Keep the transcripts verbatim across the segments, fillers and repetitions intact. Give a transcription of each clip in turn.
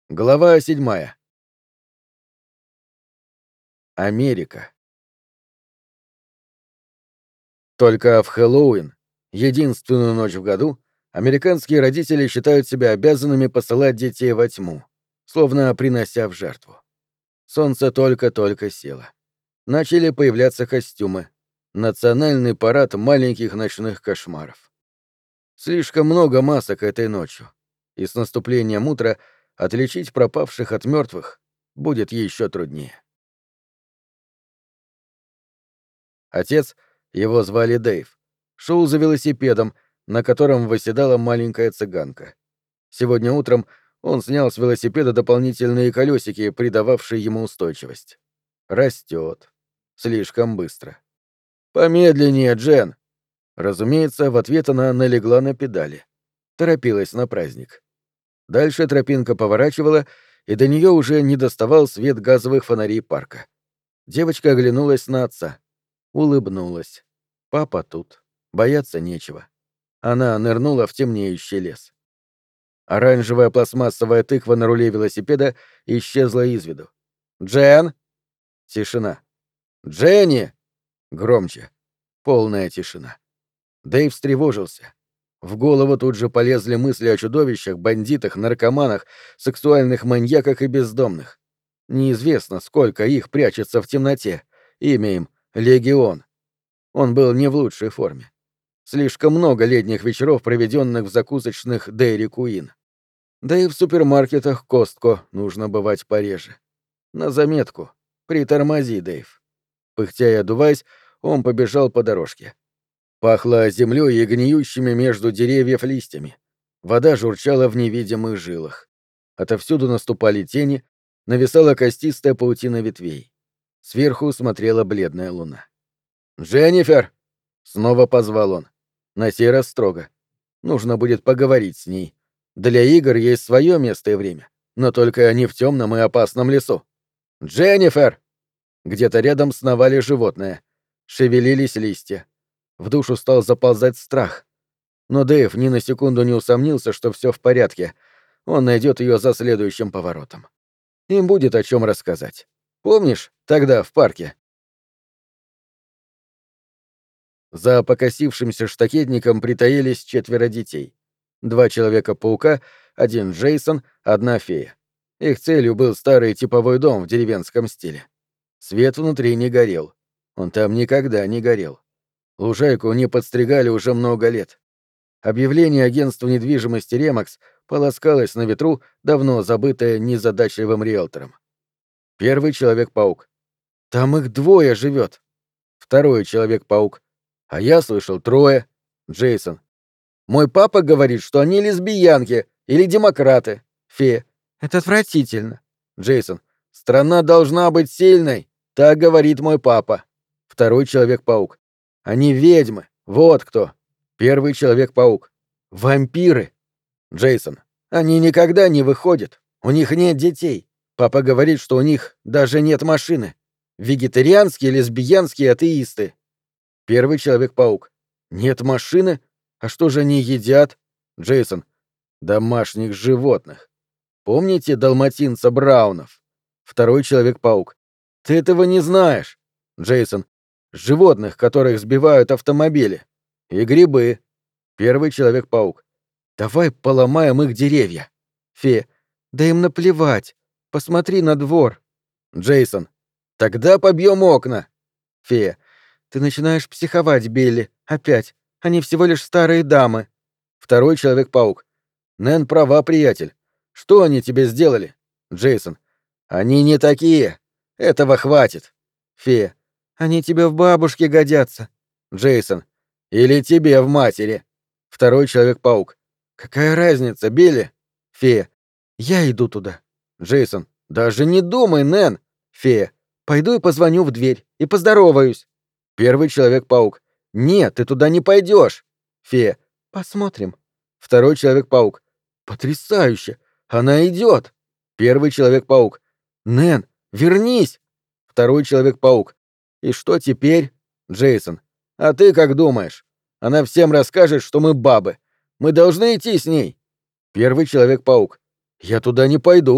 Глава седьмая. Америка. Только в Хэллоуин, единственную ночь в году, американские родители считают себя обязанными посылать детей во тьму, словно принося в жертву. Солнце только-только село. Начали появляться костюмы. Национальный парад маленьких ночных кошмаров. Слишком много масок этой ночью, и с наступлением утра отличить пропавших от мертвых будет еще труднее. Отец, его звали Дэйв, шел за велосипедом, на котором восседала маленькая цыганка. Сегодня утром он снял с велосипеда дополнительные колесики, придававшие ему устойчивость. Растет. Слишком быстро. «Помедленнее, Джен!» Разумеется, в ответ она налегла на педали. Торопилась на праздник. Дальше тропинка поворачивала, и до нее уже не доставал свет газовых фонарей парка. Девочка оглянулась на отца. Улыбнулась. Папа тут. Бояться нечего. Она нырнула в темнеющий лес. Оранжевая пластмассовая тыква на руле велосипеда исчезла из виду. «Джен!» Тишина. «Дженни!» Громче. Полная тишина. Дэйв встревожился. В голову тут же полезли мысли о чудовищах, бандитах, наркоманах, сексуальных маньяках и бездомных. Неизвестно, сколько их прячется в темноте. Имя им — Легион. Он был не в лучшей форме. Слишком много летних вечеров, проведенных в закусочных Dairy Queen. Да и в супермаркетах Костко нужно бывать пореже. На заметку. Притормози, Дэйв. Пыхтя и одуваясь, он побежал по дорожке. Пахло землей и гниющими между деревьев листьями. Вода журчала в невидимых жилах. Отовсюду наступали тени, нависала костистая паутина ветвей. Сверху смотрела бледная луна. «Дженнифер!» — снова позвал он. На сей раз строго. Нужно будет поговорить с ней. Для игр есть свое место и время, но только не в темном и опасном лесу. «Дженнифер!» Где-то рядом сновали животные. Шевелились листья. В душу стал заползать страх. Но Дэйв ни на секунду не усомнился, что все в порядке. Он найдет ее за следующим поворотом. Им будет о чем рассказать. Помнишь, тогда в парке? За покосившимся штакетником притаились четверо детей. Два Человека-паука, один Джейсон, одна фея. Их целью был старый типовой дом в деревенском стиле. Свет внутри не горел. Он там никогда не горел. Лужайку не подстригали уже много лет. Объявление агентства недвижимости «Ремакс» полоскалось на ветру, давно забытое незадачливым риэлтором. Первый Человек-паук. Там их двое живет. Второй Человек-паук. А я слышал трое. Джейсон. Мой папа говорит, что они лесбиянки или демократы. Фея. Это отвратительно. Джейсон. Страна должна быть сильной. Так говорит мой папа. Второй Человек-паук. Они ведьмы. Вот кто. Первый Человек-паук. Вампиры. Джейсон. Они никогда не выходят. У них нет детей. Папа говорит, что у них даже нет машины. Вегетарианские, лесбиянские атеисты. Первый Человек-паук. Нет машины? А что же они едят? Джейсон. Домашних животных. Помните далматинца Браунов? Второй Человек-паук. Ты этого не знаешь. Джейсон. Животных, которых сбивают автомобили. И грибы. Первый Человек-паук. Давай поломаем их деревья. Фея. Да им наплевать. Посмотри на двор. Джейсон. Тогда побьем окна. Фея. Ты начинаешь психовать, Билли. Опять. Они всего лишь старые дамы. Второй Человек-паук. Нэн права, приятель. Что они тебе сделали? Джейсон. Они не такие. Этого хватит. Фея. Они тебе в бабушке годятся. Джейсон. Или тебе в матери. Второй Человек-паук. Какая разница, Билли? Фея. Я иду туда. Джейсон. Даже не думай, Нэн. Фея. Пойду и позвоню в дверь. И поздороваюсь. Первый Человек-паук. Нет, ты туда не пойдешь. Фея. Посмотрим. Второй Человек-паук. Потрясающе. Она идет. Первый Человек-паук. Нэн, вернись. Второй Человек-паук. И что теперь? Джейсон. А ты как думаешь? Она всем расскажет, что мы бабы. Мы должны идти с ней. Первый Человек-паук. Я туда не пойду.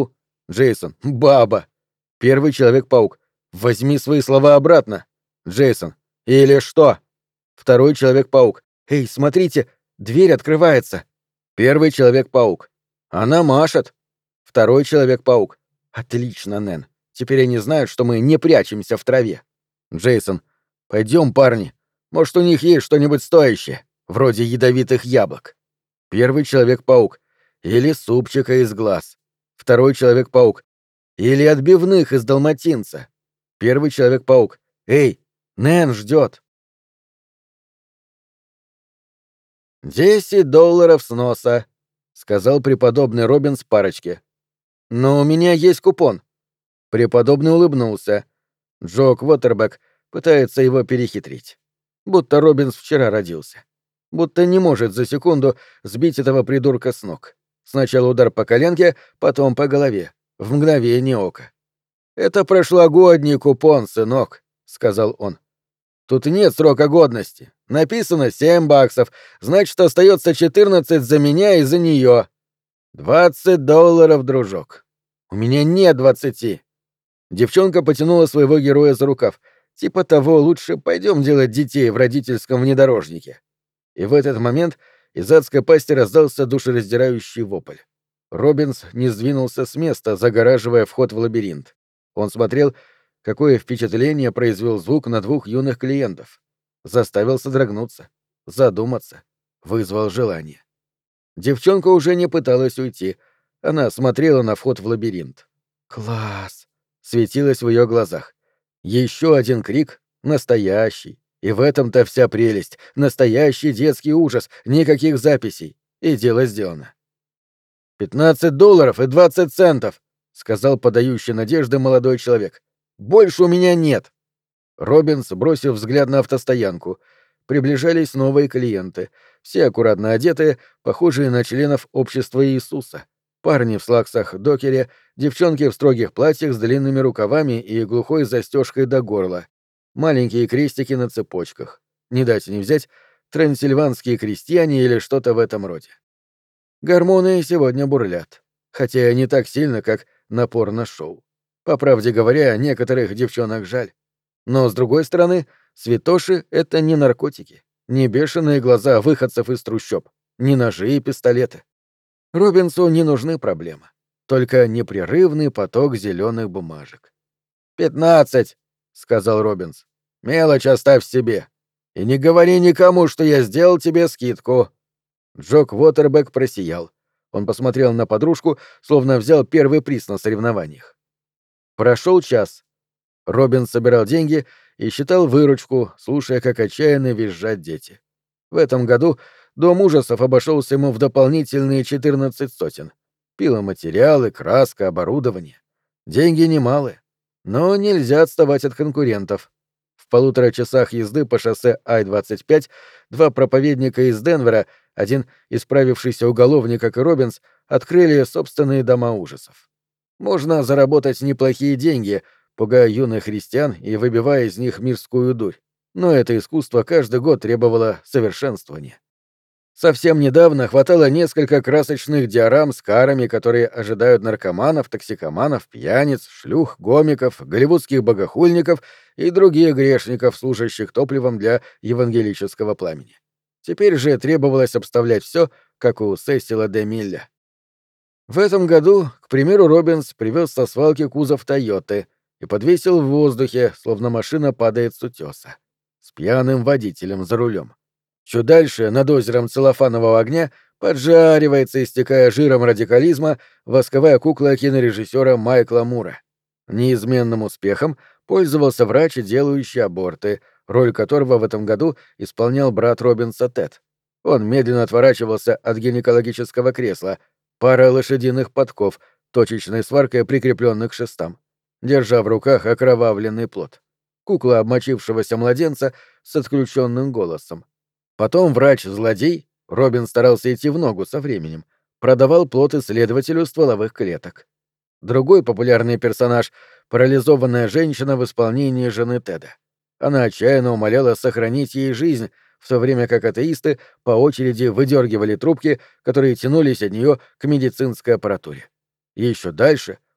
Джейсон. Баба. Первый Человек-паук. Возьми свои слова обратно. Джейсон. Или что? Второй Человек-паук. Эй, смотрите, дверь открывается. Первый Человек-паук. Она машет. Второй Человек-паук. Отлично, Нэн. Теперь они знают, что мы не прячемся в траве. Джейсон. Пойдем, парни. Может, у них есть что-нибудь стоящее, вроде ядовитых яблок. Первый Человек-паук. Или супчика из глаз. Второй Человек-паук. Или отбивных из далматинца. Первый Человек-паук. Эй, Нэн ждет. «Десять долларов с носа», — сказал преподобный Робинс парочке. «Но у меня есть купон». Преподобный улыбнулся. Джо Квотербек пытается его перехитрить. Будто Робинс вчера родился. Будто не может за секунду сбить этого придурка с ног. Сначала удар по коленке, потом по голове. В мгновение ока. «Это прошлогодний купон, сынок», — сказал он. «Тут нет срока годности. Написано семь баксов, значит, остается четырнадцать за меня и за нее. Двадцать долларов, дружок. У меня нет двадцати». Девчонка потянула своего героя за рукав. Типа того, лучше пойдем делать детей в родительском внедорожнике. И в этот момент из адской пасти раздался душераздирающий вопль. Робинс не сдвинулся с места, загораживая вход в лабиринт. Он смотрел, какое впечатление произвел звук на двух юных клиентов. Заставил содрогнуться, задуматься, вызвал желание. Девчонка уже не пыталась уйти. Она смотрела на вход в лабиринт. «Класс!» — светилось в ее глазах. Еще один крик — настоящий. И в этом-то вся прелесть. Настоящий детский ужас. Никаких записей. И дело сделано. «Пятнадцать долларов и двадцать центов», — сказал подающий надежды молодой человек. «Больше у меня нет». Робинс бросил взгляд на автостоянку. Приближались новые клиенты. Все аккуратно одетые, похожие на членов общества Иисуса. Парни в слаксах-докере, девчонки в строгих платьях с длинными рукавами и глухой застежкой до горла. Маленькие крестики на цепочках. Не дать не взять трансильванские крестьяне или что-то в этом роде. Гормоны сегодня бурлят. Хотя не так сильно, как на порно-шоу. По правде говоря, некоторых девчонок жаль. Но, с другой стороны, святоши — это не наркотики, не бешеные глаза выходцев из трущоб, не ножи и пистолеты. Робинсу не нужны проблемы, только непрерывный поток зеленых бумажек. «Пятнадцать», — сказал Робинс. «Мелочь оставь себе. И не говори никому, что я сделал тебе скидку». Джок Уотербек просиял. Он посмотрел на подружку, словно взял первый приз на соревнованиях. Прошел час. Робин собирал деньги и считал выручку, слушая, как отчаянно визжат дети. В этом году дом ужасов обошелся ему в дополнительные четырнадцать сотен. Пиломатериалы, краска, оборудование. Деньги немалые. Но нельзя отставать от конкурентов. В полутора часах езды по шоссе Ай двадцать пять два проповедника из Денвера, один исправившийся уголовник, как и Робинс, открыли собственные дома ужасов. Можно заработать неплохие деньги, пугая юных христиан и выбивая из них мирскую дурь. Но это искусство каждый год требовало совершенствования. Совсем недавно хватало несколько красочных диорам с карами, которые ожидают наркоманов, токсикоманов, пьяниц, шлюх, гомиков, голливудских богохульников и других грешников, служащих топливом для евангелического пламени. Теперь же требовалось обставлять все, как у Сесила де Милля. В этом году, к примеру, Робинс привез со свалки кузов «Тойоты» и подвесил в воздухе, словно машина падает с утеса, с пьяным водителем за рулем. Чуть дальше, над озером целлофанового огня, поджаривается, истекая жиром радикализма, восковая кукла кинорежиссера Майкла Мура. Неизменным успехом пользовался врач, делающий аборты, роль которого в этом году исполнял брат Робинса Тед. Он медленно отворачивался от гинекологического кресла, пара лошадиных подков, точечной сваркой прикрепленных к шестам, держа в руках окровавленный плод. Кукла обмочившегося младенца с отключенным голосом. Потом врач-злодей, Робин старался идти в ногу со временем, продавал плод исследователю стволовых клеток. Другой популярный персонаж — парализованная женщина в исполнении жены Теда. Она отчаянно умоляла сохранить ей жизнь, в то время как атеисты по очереди выдергивали трубки, которые тянулись от нее к медицинской аппаратуре. Еще дальше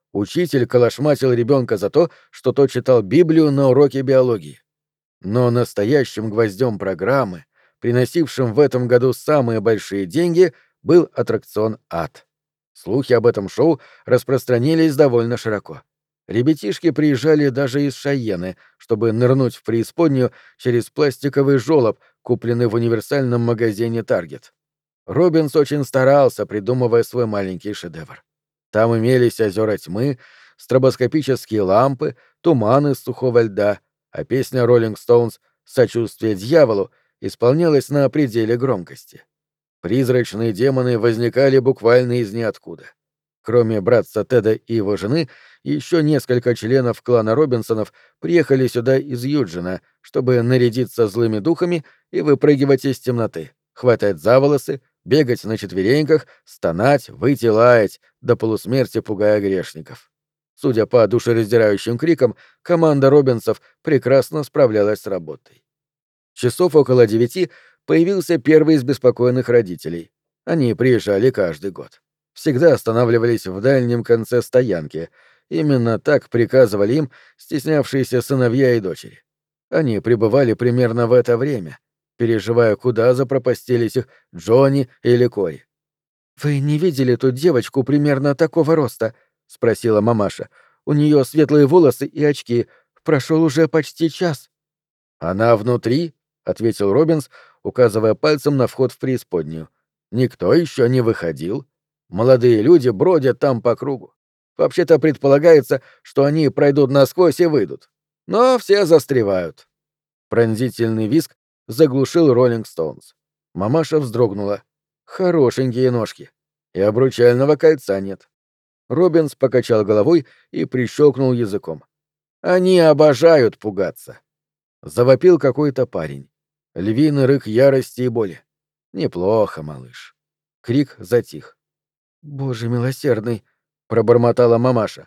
Учитель калашматил ребенка за то, что тот читал Библию на уроке биологии. Но настоящим гвоздем программы, приносившим в этом году самые большие деньги, был аттракцион «Ад». Слухи об этом шоу распространились довольно широко. Ребятишки приезжали даже из Шайены, чтобы нырнуть в преисподнюю через пластиковый жёлоб, купленный в универсальном магазине «Таргет». Робинс очень старался, придумывая свой маленький шедевр. Там имелись озера тьмы, стробоскопические лампы, туман из сухого льда, а песня «Роллинг Стоунс» «Сочувствие дьяволу» исполнялась на пределе громкости. Призрачные демоны возникали буквально из ниоткуда. Кроме братца Теда и его жены, еще несколько членов клана Робинсонов приехали сюда из Юджина, чтобы нарядиться злыми духами и выпрыгивать из темноты, хватать за волосы, бегать на четвереньках, стонать, выть и лаять, до полусмерти пугая грешников. Судя по душераздирающим крикам, команда Робинсов прекрасно справлялась с работой. Часов около девяти появился первый из беспокойных родителей. Они приезжали каждый год. Всегда останавливались в дальнем конце стоянки. Именно так приказывали им стеснявшиеся сыновья и дочери. Они пребывали примерно в это время, переживая, куда запропастились их Джонни или Кори. «Вы не видели ту девочку примерно такого роста?» — спросила мамаша. «У нее светлые волосы и очки. Прошел уже почти час». «Она внутри?» — ответил Робинс, указывая пальцем на вход в преисподнюю. «Никто еще не выходил. Молодые люди бродят там по кругу. Вообще-то предполагается, что они пройдут насквозь и выйдут. Но все застревают». Пронзительный визг заглушил Роллинг Стоунс. Мамаша вздрогнула. Хорошенькие ножки. И обручального кольца нет. Робинс покачал головой и прищелкнул языком. Они обожают пугаться. Завопил какой-то парень. Львиный рык ярости и боли. Неплохо, малыш. Крик затих. «Боже милосердный!» — пробормотала мамаша.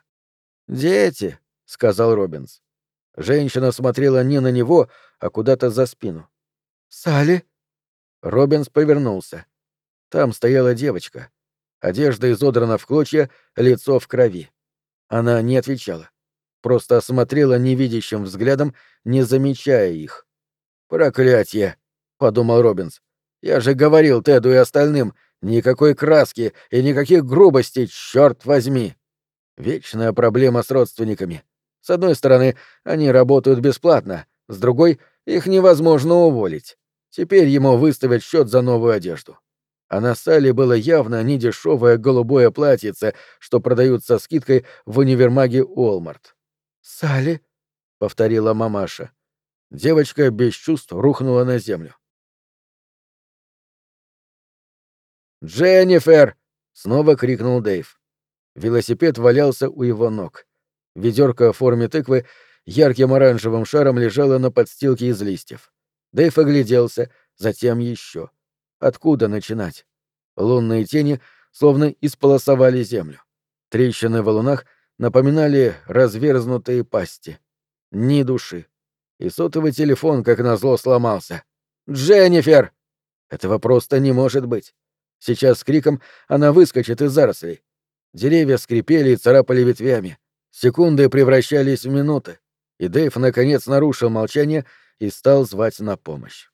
«Дети!» — сказал Робинс. Женщина смотрела не на него, а куда-то за спину. «Салли?» Робинс повернулся. Там стояла девочка. Одежда изодрана в клочья, лицо в крови. Она не отвечала. Просто смотрела невидящим взглядом, не замечая их. «Проклятье!» — подумал Робинс. «Я же говорил Теду и остальным, никакой краски и никаких грубостей, черт возьми!» Вечная проблема с родственниками. С одной стороны, они работают бесплатно, с другой — их невозможно уволить. Теперь ему выставят счет за новую одежду. А на Салли было явно недешевое голубое платьице, что продают со скидкой в универмаге Уолмарт. «Салли?» — повторила мамаша. Девочка без чувств рухнула на землю. «Дженнифер!» — снова крикнул Дэйв. Велосипед валялся у его ног. Ведерко в форме тыквы ярким оранжевым шаром лежало на подстилке из листьев. Дэйв огляделся, затем еще. Откуда начинать? Лунные тени словно исполосовали землю. Трещины в валунах напоминали разверзнутые пасти. Ни души. И сотовый телефон, как назло, сломался. «Дженнифер!» Этого просто не может быть. Сейчас с криком она выскочит из зарослей. Деревья скрипели и царапали ветвями. Секунды превращались в минуты. И Дэйв наконец нарушил молчание и стал звать на помощь.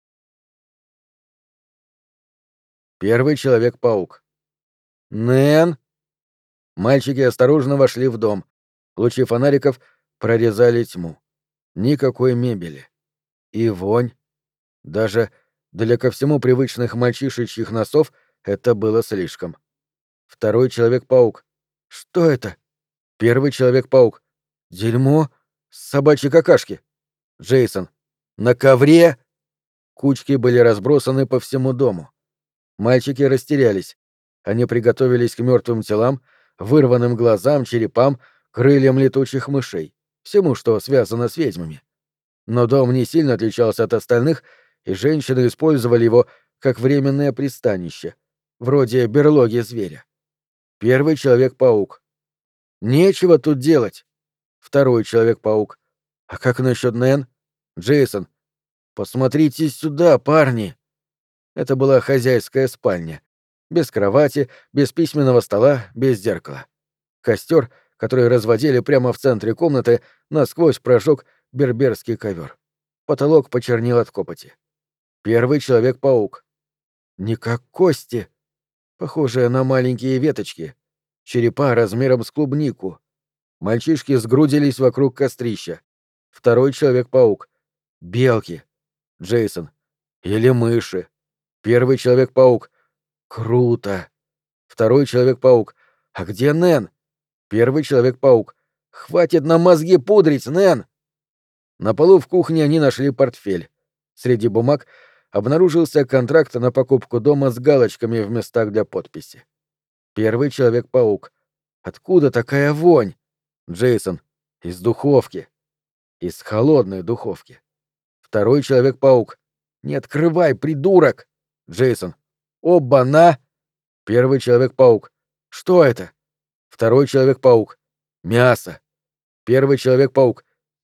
Первый Человек-паук. «Нэн!» Мальчики осторожно вошли в дом. Лучи фонариков прорезали тьму. Никакой мебели. И вонь. Даже для ко всему привычных мальчишечьих носов это было слишком. Второй Человек-паук. Что это? Первый Человек-паук. Дерьмо. Собачьи какашки. Джейсон. На ковре. Кучки были разбросаны по всему дому. Мальчики растерялись. Они приготовились к мертвым телам, вырванным глазам, черепам, крыльям летучих мышей, всему, что связано с ведьмами. Но дом не сильно отличался от остальных, и женщины использовали его как временное пристанище, вроде берлоги зверя. Первый Человек-паук. Нечего тут делать. Второй Человек-паук. А как насчет Нэн? Джейсон. Посмотрите сюда, парни. Это была хозяйская спальня. Без кровати, без письменного стола, без зеркала. Костер, который разводили прямо в центре комнаты, насквозь прожег берберский ковер. Потолок почернел от копоти. Первый Человек-паук. Не как кости, похожие на маленькие веточки, черепа размером с клубнику. Мальчишки сгрудились вокруг кострища. Второй Человек-паук. Белки. Джейсон. Или мыши. Первый Человек-паук. Круто. Второй Человек-паук. А где Нэн? Первый Человек-паук. Хватит на мозги пудрить, Нэн! На полу в кухне они нашли портфель. Среди бумаг обнаружился контракт на покупку дома с галочками в местах для подписи. Первый Человек-паук. Откуда такая вонь? Джейсон. Из духовки. Из холодной духовки. Второй Человек-паук. Не открывай, придурок! Джейсон. Оба-на! Первый Человек-паук. Что это? Второй Человек-паук. Мясо. Первый Человек-паук.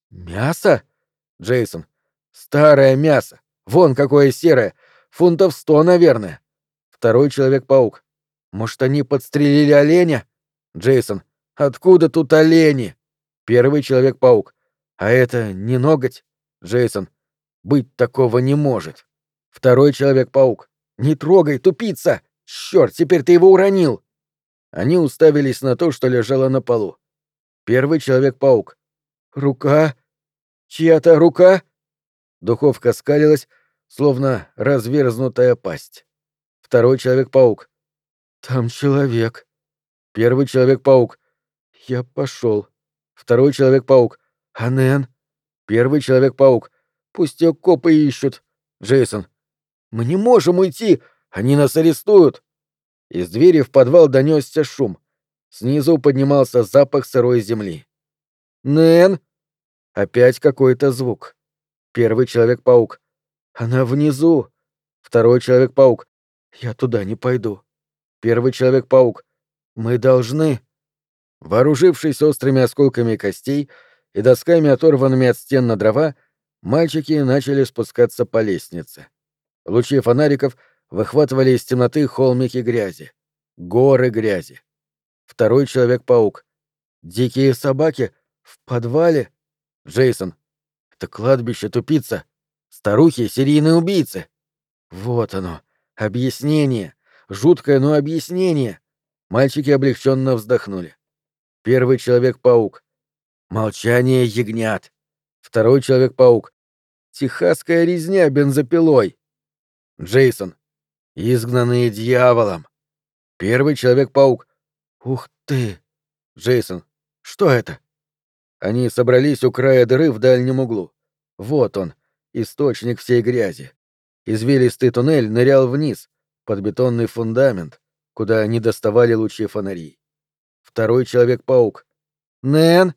Мясо? Джейсон. Старое мясо. Вон какое серое. Фунтов сто, наверное. Второй Человек-паук. Может, они подстрелили оленя? Джейсон. Откуда тут олени? Первый Человек-паук. А это не ноготь? Джейсон. Быть такого не может. Второй Человек-паук. Не трогай, тупица! Чёрт, теперь ты его уронил! Они уставились на то, что лежало на полу. Первый Человек-паук. Рука? Чья-то рука? Духовка скалилась, словно разверзнутая пасть. Второй Человек-паук. Там человек. Первый Человек-паук. Я пошел. Второй Человек-паук. А Нэн? Первый Человек-паук. Пусть ее копы ищут. Джейсон. Мы не можем уйти. Они нас арестуют. Из двери в подвал донесся шум. Снизу поднимался запах сырой земли. Нэн? Опять какой-то звук. Первый Человек-паук. Она внизу. Второй Человек-паук. Я туда не пойду. Первый Человек-паук. Мы должны. Вооружившись острыми осколками костей и досками, оторванными от стен на дрова, мальчики начали спускаться по лестнице. Лучи фонариков выхватывали из темноты холмики грязи. Горы грязи. Второй Человек-паук. Дикие собаки? В подвале? Джейсон. Это кладбище, тупица. Старухи — серийные убийцы. Вот оно. Объяснение. Жуткое, но объяснение. Мальчики облегченно вздохнули. Первый Человек-паук. Молчание ягнят. Второй Человек-паук. Техасская резня бензопилой. Джейсон. Изгнанные дьяволом. Первый Человек-паук. Ух ты! Джейсон. Что это? Они собрались у края дыры в дальнем углу. Вот он, источник всей грязи. Извилистый туннель нырял вниз, под бетонный фундамент, куда не доставали лучи фонарей. Второй Человек-паук. Нэн!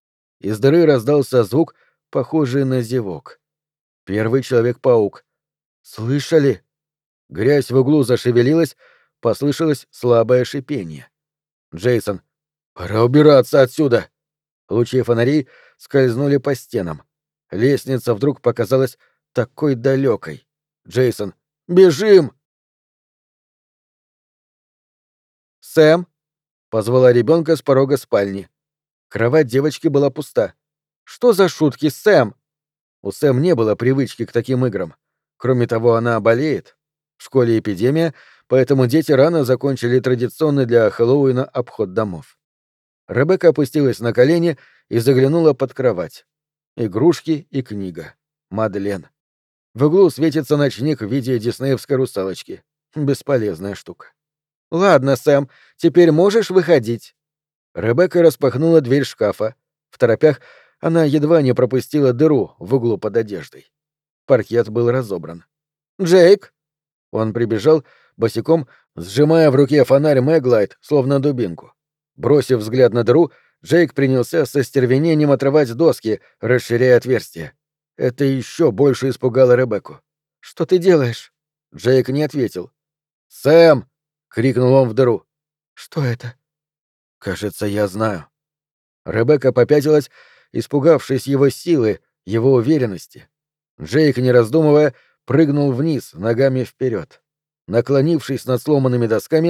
Из дыры раздался звук, похожий на зевок. Первый Человек-паук. Слышали? Грязь в углу зашевелилась, послышалось слабое шипение. Джейсон. Пора убираться отсюда. Лучи фонарей скользнули по стенам. Лестница вдруг показалась такой далекой. Джейсон. Бежим! Сэм! Позвала ребенка с порога спальни. Кровать девочки была пуста. Что за шутки, Сэм? У Сэм не было привычки к таким играм. Кроме того, она болеет. В школе эпидемия, поэтому дети рано закончили традиционный для Хэллоуина обход домов. Ребекка опустилась на колени и заглянула под кровать. Игрушки и книга. Мадлен. В углу светится ночник в виде диснеевской русалочки. Бесполезная штука. «Ладно, Сэм, теперь можешь выходить». Ребекка распахнула дверь шкафа. В торопях она едва не пропустила дыру в углу под одеждой. Паркет был разобран. «Джейк!» Он прибежал, босиком, сжимая в руке фонарь Мэглайт, словно дубинку. Бросив взгляд на дыру, Джейк принялся со стервенением отрывать доски, расширяя отверстие. Это еще больше испугало Ребекку. «Что ты делаешь?» Джейк не ответил. «Сэм!» — крикнул он в дыру. «Что это?» «Кажется, я знаю». Ребекка попятилась, испугавшись его силы, его уверенности. Джейк, не раздумывая, прыгнул вниз, ногами вперед. Наклонившись над сломанными досками,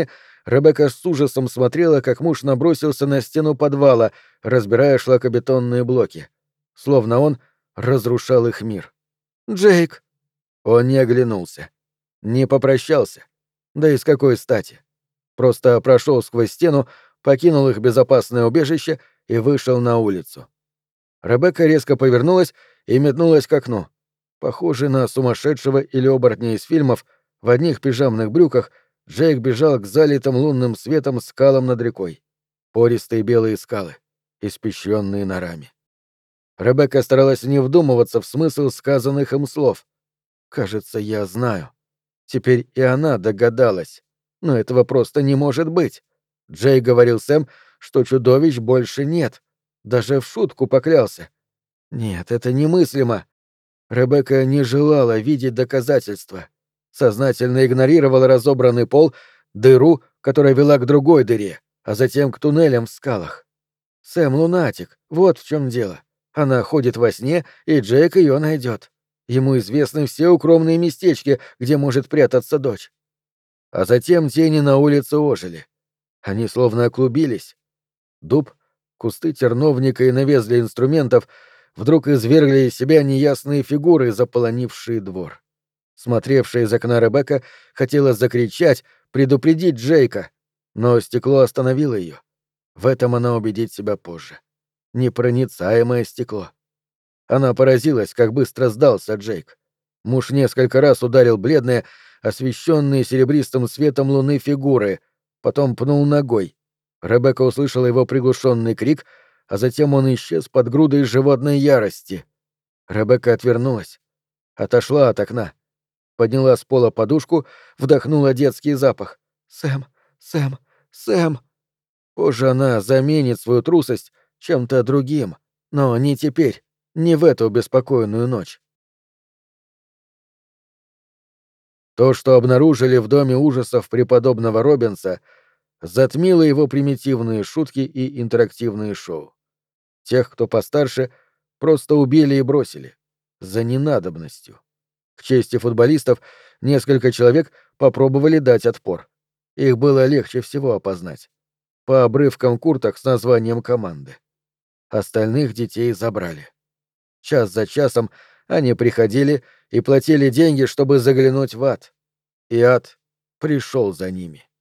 Ребекка с ужасом смотрела, как муж набросился на стену подвала, разбирая шлакобетонные блоки. Словно он разрушал их мир. «Джейк!» Он не оглянулся. Не попрощался. Да и с какой стати? Просто прошел сквозь стену, покинул их безопасное убежище и вышел на улицу. Ребекка резко повернулась и метнулась к окну. Похожий на сумасшедшего или оборотня из фильмов, в одних пижамных брюках Джейк бежал к залитым лунным светом скалам над рекой. Пористые белые скалы, испещренные норами. Ребекка старалась не вдумываться в смысл сказанных им слов. «Кажется, я знаю». Теперь и она догадалась. Но этого просто не может быть. Джей говорил Сэм, что чудовищ больше нет. Даже в шутку поклялся. Нет, это немыслимо. Ребекка не желала видеть доказательства. Сознательно игнорировала разобранный пол, дыру, которая вела к другой дыре, а затем к туннелям в скалах. Сэм лунатик, вот в чем дело. Она ходит во сне, и Джейк ее найдет. Ему известны все укромные местечки, где может прятаться дочь. А затем тени на улице ожили. Они словно оклубились. Дуб, кусты терновника и навес для инструментов вдруг извергли из себя неясные фигуры, заполонившие двор. Смотревшая из окна Ребекка хотела закричать, предупредить Джейка, но стекло остановило ее. В этом она убедит себя позже. Непроницаемое стекло. Она поразилась, как быстро сдался Джейк. Муж несколько раз ударил бледные, освещенные серебристым светом луны фигуры, потом пнул ногой. Ребекка услышала его приглушенный крик, а затем он исчез под грудой животной ярости. Ребекка отвернулась, отошла от окна, подняла с пола подушку, вдохнула детский запах. «Сэм, Сэм, Сэм!» Позже она заменит свою трусость чем-то другим, но не теперь, не в эту беспокойную ночь. То, что обнаружили в доме ужасов преподобного Робинса, затмило его примитивные шутки и интерактивные шоу. Тех, кто постарше, просто убили и бросили. За ненадобностью. К чести футболистов, несколько человек попробовали дать отпор. Их было легче всего опознать. По обрывкам курток с названием команды. Остальных детей забрали. Час за часом они приходили и платили деньги, чтобы заглянуть в ад. И ад пришел за ними.